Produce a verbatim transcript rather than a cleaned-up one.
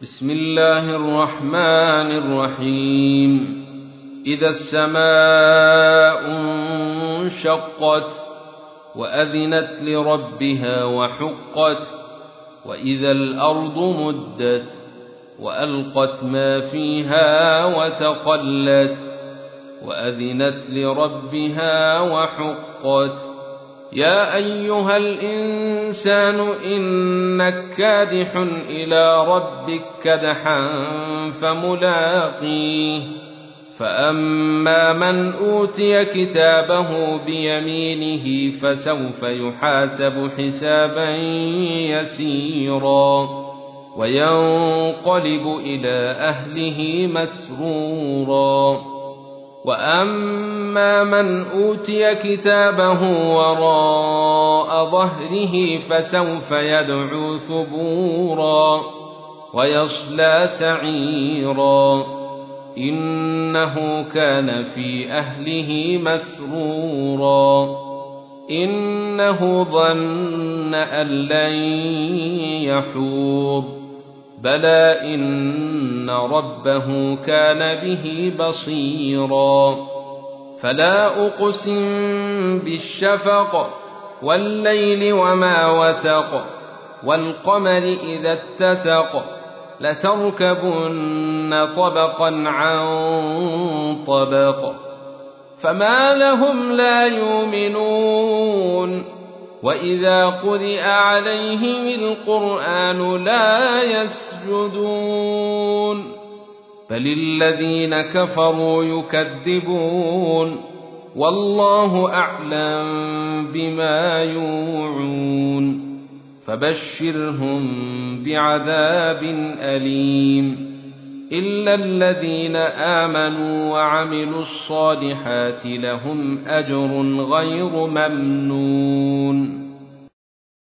بسم الله الرحمن الرحيم. إذا السماء انشقت وأذنت لربها وحقت وإذا الأرض مدت وألقت ما فيها وتخلت وأذنت لربها وحقت. يا أيها الإنسان إنك كادح إلى ربك كدحا فملاقيه. فأما من أوتي كتابه بيمينه فسوف يحاسب حسابا يسيرا وينقلب إلى أهله مسرورا. وأما من أوتي كتابه وراء ظهره فسوف يدعو ثبورا ويصلى سعيرا إنه كان في أهله مسرورا إنه ظن أن لن يحور بلى إن ربه كان به بصيرا. فلا أقسم بالشفق والليل وما وسق والقمر إذا اتسق لتركبن طبقا عن طبق فما لهم لا يؤمنون وإذا قرئ عليهم القرآن لا يسجدون بل الذين كفروا يكذبون والله أعلم بما يوعون فبشرهم بعذاب أليم إلا الذين آمنوا وعملوا الصالحات لهم أجر غير ممنون.